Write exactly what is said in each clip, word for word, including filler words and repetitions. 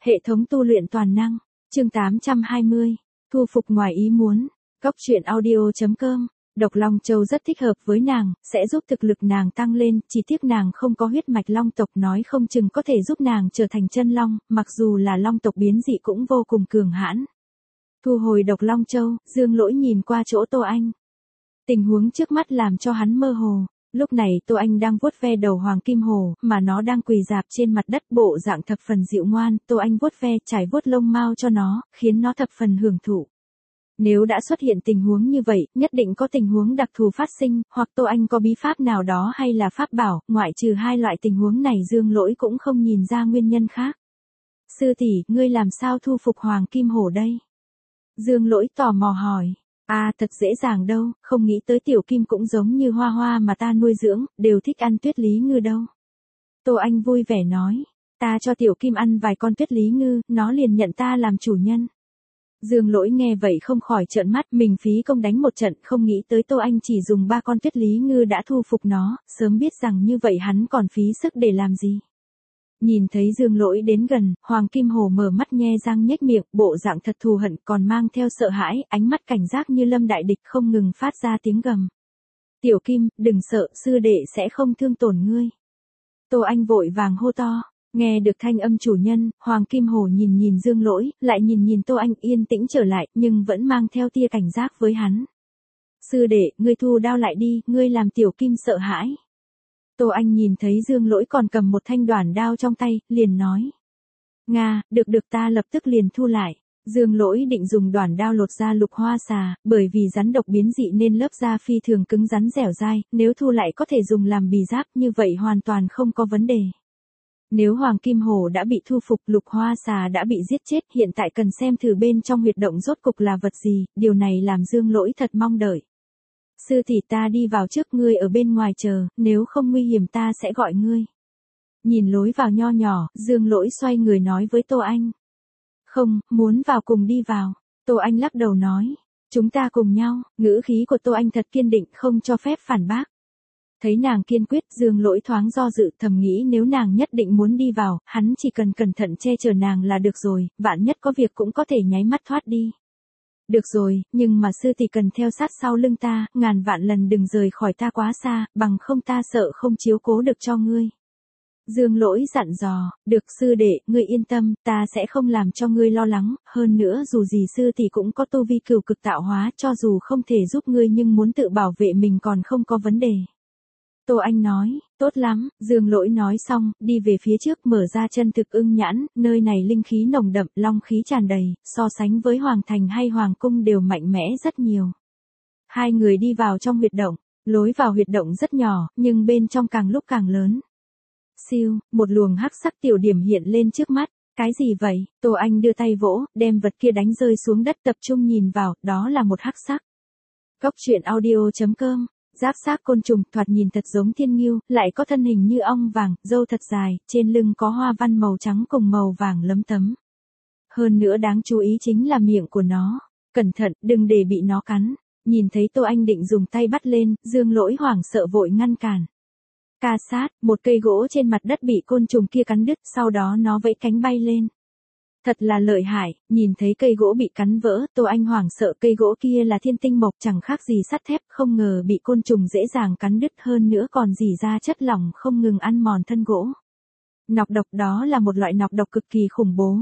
Hệ thống tu luyện toàn năng, chương tám trăm hai mươi, thu phục ngoài ý muốn, Góc truyện audio chấm com, độc long châu rất thích hợp với nàng, sẽ giúp thực lực nàng tăng lên, chỉ tiếc nàng không có huyết mạch long tộc nói không chừng có thể giúp nàng trở thành chân long, mặc dù là long tộc biến dị cũng vô cùng cường hãn. Thu hồi độc long châu, Dương Lỗi nhìn qua chỗ Tô Anh. Tình huống trước mắt làm cho hắn mơ hồ. Lúc này Tô Anh đang vuốt ve đầu hoàng kim hổ, mà nó đang quỳ rạp trên mặt đất bộ dạng thập phần dịu ngoan, Tô Anh vuốt ve trải vuốt lông mao cho nó, khiến nó thập phần hưởng thụ. Nếu đã xuất hiện tình huống như vậy, nhất định có tình huống đặc thù phát sinh, hoặc Tô Anh có bí pháp nào đó hay là pháp bảo, ngoại trừ hai loại tình huống này Dương Lỗi cũng không nhìn ra nguyên nhân khác. Sư tỷ, ngươi làm sao thu phục hoàng kim hổ đây? Dương Lỗi tò mò hỏi. À thật dễ dàng đâu, không nghĩ tới tiểu kim cũng giống như hoa hoa mà ta nuôi dưỡng, đều thích ăn tuyết lý ngư đâu. Tô Anh vui vẻ nói, ta cho tiểu kim ăn vài con tuyết lý ngư, nó liền nhận ta làm chủ nhân. Dương Lỗi nghe vậy không khỏi trợn mắt, mình phí công đánh một trận, không nghĩ tới Tô Anh chỉ dùng ba con tuyết lý ngư đã thu phục nó, sớm biết rằng như vậy hắn còn phí sức để làm gì. Nhìn thấy Dương Lỗi đến gần, Hoàng Kim Hổ mở mắt nhe răng nhếch miệng, bộ dạng thật thù hận còn mang theo sợ hãi, ánh mắt cảnh giác như lâm đại địch không ngừng phát ra tiếng gầm. Tiểu Kim, đừng sợ, sư đệ sẽ không thương tổn ngươi. Tô Anh vội vàng hô to, nghe được thanh âm chủ nhân, Hoàng Kim Hổ nhìn nhìn Dương Lỗi, lại nhìn nhìn Tô Anh yên tĩnh trở lại, nhưng vẫn mang theo tia cảnh giác với hắn. Sư đệ, ngươi thu đao lại đi, ngươi làm Tiểu Kim sợ hãi. Tô Anh nhìn thấy Dương Lỗi còn cầm một thanh đoản đao trong tay, liền nói. Nga, được được ta lập tức liền thu lại. Dương Lỗi định dùng đoản đao lột ra lục hoa xà, bởi vì rắn độc biến dị nên lớp da phi thường cứng rắn dẻo dai, nếu thu lại có thể dùng làm bì giáp như vậy hoàn toàn không có vấn đề. Nếu Hoàng Kim Hổ đã bị thu phục, lục hoa xà đã bị giết chết, hiện tại cần xem thử bên trong huyệt động rốt cục là vật gì, điều này làm Dương Lỗi thật mong đợi. Sư tỷ ta đi vào trước, ngươi ở bên ngoài chờ, nếu không nguy hiểm ta sẽ gọi ngươi. Nhìn lối vào nho nhỏ, Dương Lỗi xoay người nói với Tô Anh. Không, muốn vào cùng đi vào. Tô Anh lắc đầu nói. Chúng ta cùng nhau, ngữ khí của Tô Anh thật kiên định không cho phép phản bác. Thấy nàng kiên quyết, Dương Lỗi thoáng do dự, thầm nghĩ nếu nàng nhất định muốn đi vào, hắn chỉ cần cẩn thận che chở nàng là được rồi, vạn nhất có việc cũng có thể nháy mắt thoát đi. Được rồi, nhưng mà sư tỷ cần theo sát sau lưng ta, ngàn vạn lần đừng rời khỏi ta quá xa, bằng không ta sợ không chiếu cố được cho ngươi. Dương Lỗi dặn dò, được sư đệ, ngươi yên tâm, ta sẽ không làm cho ngươi lo lắng, hơn nữa dù gì sư tỷ cũng có tu vi cửu cực tạo hóa, cho dù không thể giúp ngươi nhưng muốn tự bảo vệ mình còn không có vấn đề. Tô Anh nói, tốt lắm, Dương Lỗi nói xong, đi về phía trước mở ra chân thực ưng nhãn, nơi này linh khí nồng đậm, long khí tràn đầy, so sánh với Hoàng Thành hay Hoàng Cung đều mạnh mẽ rất nhiều. Hai người đi vào trong huyệt động, lối vào huyệt động rất nhỏ, nhưng bên trong càng lúc càng lớn. Siêu, một luồng hắc sắc tiểu điểm hiện lên trước mắt, cái gì vậy? Tô Anh đưa tay vỗ, đem vật kia đánh rơi xuống đất tập trung nhìn vào, đó là một hắc sắc. Góc truyện audio chấm com. Giáp xác côn trùng, thoạt nhìn thật giống thiên ngưu, lại có thân hình như ong vàng, râu thật dài, trên lưng có hoa văn màu trắng cùng màu vàng lấm tấm. Hơn nữa đáng chú ý chính là miệng của nó. Cẩn thận, đừng để bị nó cắn. Nhìn thấy Tô Anh định dùng tay bắt lên, Dương Lỗi hoảng sợ vội ngăn cản. Ca sát, một cây gỗ trên mặt đất bị côn trùng kia cắn đứt, sau đó nó vẫy cánh bay lên. Thật là lợi hại, nhìn thấy cây gỗ bị cắn vỡ, Tô Anh hoảng sợ cây gỗ kia là thiên tinh mộc chẳng khác gì sắt thép, không ngờ bị côn trùng dễ dàng cắn đứt hơn nữa còn rỉ ra chất lỏng không ngừng ăn mòn thân gỗ. Nọc độc đó là một loại nọc độc cực kỳ khủng bố.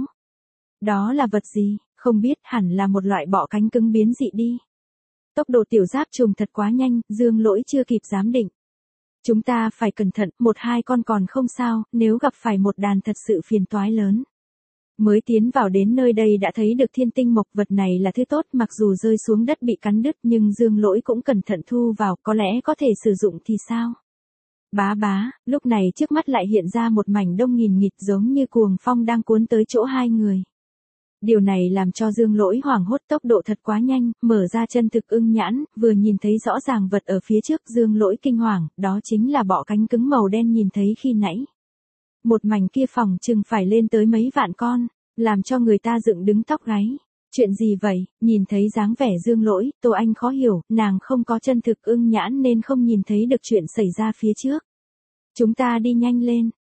Đó là vật gì, không biết, hẳn là một loại bọ cánh cứng biến dị đi. Tốc độ tiểu giáp trùng thật quá nhanh, Dương Lỗi chưa kịp giám định. Chúng ta phải cẩn thận, một hai con còn không sao, nếu gặp phải một đàn thật sự phiền toái lớn. Mới tiến vào đến nơi đây đã thấy được thiên tinh mộc, vật này là thứ tốt, mặc dù rơi xuống đất bị cắn đứt nhưng Dương Lỗi cũng cẩn thận thu vào, có lẽ có thể sử dụng thì sao? Bá bá, lúc này trước mắt lại hiện ra một mảnh đông nghìn nghịt giống như cuồng phong đang cuốn tới chỗ hai người. Điều này làm cho Dương Lỗi hoảng hốt, tốc độ thật quá nhanh, mở ra chân thực ưng nhãn, vừa nhìn thấy rõ ràng vật ở phía trước, Dương Lỗi kinh hoàng, đó chính là bọ cánh cứng màu đen nhìn thấy khi nãy. Một mảnh kia phòng chừng phải lên tới mấy vạn con, làm cho người ta dựng đứng tóc gáy. Chuyện gì vậy? Nhìn thấy dáng vẻ Dương Lỗi, Tô Anh khó hiểu, nàng không có chân thực ưng nhãn nên không nhìn thấy được chuyện xảy ra phía trước. Chúng ta đi nhanh lên.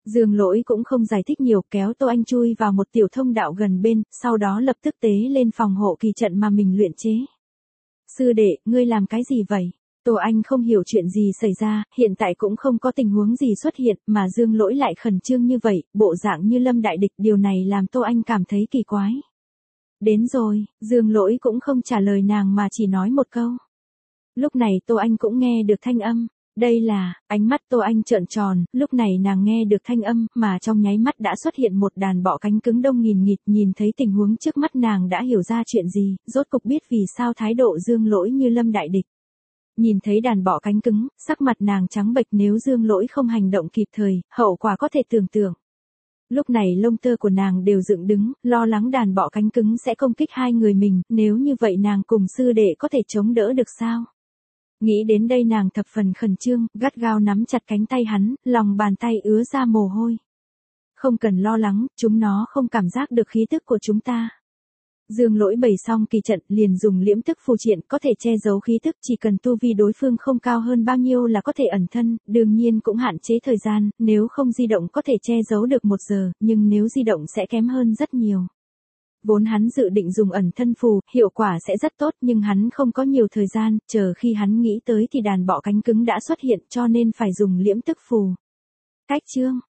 Dương Lỗi cũng không giải thích nhiều, kéo Tô Anh chui vào một tiểu thông đạo gần bên, sau đó lập tức tế lên phòng hộ kỳ trận mà mình luyện chế. Sư đệ, ngươi làm cái gì vậy? Tô Anh không hiểu chuyện gì xảy ra, hiện tại cũng không có tình huống gì xuất hiện, mà Dương Lỗi lại khẩn trương như vậy, bộ dạng như lâm đại địch, điều này làm Tô Anh cảm thấy kỳ quái. Đến rồi, Dương Lỗi cũng không trả lời nàng mà chỉ nói một câu. Lúc này Tô Anh cũng nghe được thanh âm. Đây là, ánh mắt Tô Anh trợn tròn, lúc này nàng nghe được thanh âm, mà trong nháy mắt đã xuất hiện một đàn bọ cánh cứng đông nghìn nghịt, nhìn thấy tình huống trước mắt nàng đã hiểu ra chuyện gì, rốt cục biết vì sao thái độ Dương Lỗi như lâm đại địch. Nhìn thấy đàn bọ cánh cứng, sắc mặt nàng trắng bệch, nếu Dương Lỗi không hành động kịp thời, hậu quả có thể tưởng tượng. Lúc này lông tơ của nàng đều dựng đứng, lo lắng đàn bọ cánh cứng sẽ công kích hai người mình, nếu như vậy nàng cùng sư đệ có thể chống đỡ được sao? Nghĩ đến đây nàng thập phần khẩn trương, gắt gao nắm chặt cánh tay hắn, lòng bàn tay ứa ra mồ hôi. Không cần lo lắng, chúng nó không cảm giác được khí tức của chúng ta. Dương Lỗi bày xong kỳ trận liền dùng liễm tức phù triện có thể che giấu khí tức, chỉ cần tu vi đối phương không cao hơn bao nhiêu là có thể ẩn thân, đương nhiên cũng hạn chế thời gian, nếu không di động có thể che giấu được một giờ, nhưng nếu di động sẽ kém hơn rất nhiều. Vốn hắn dự định dùng ẩn thân phù, hiệu quả sẽ rất tốt nhưng hắn không có nhiều thời gian, chờ khi hắn nghĩ tới thì đàn bọ cánh cứng đã xuất hiện cho nên phải dùng liễm tức phù. Cách chương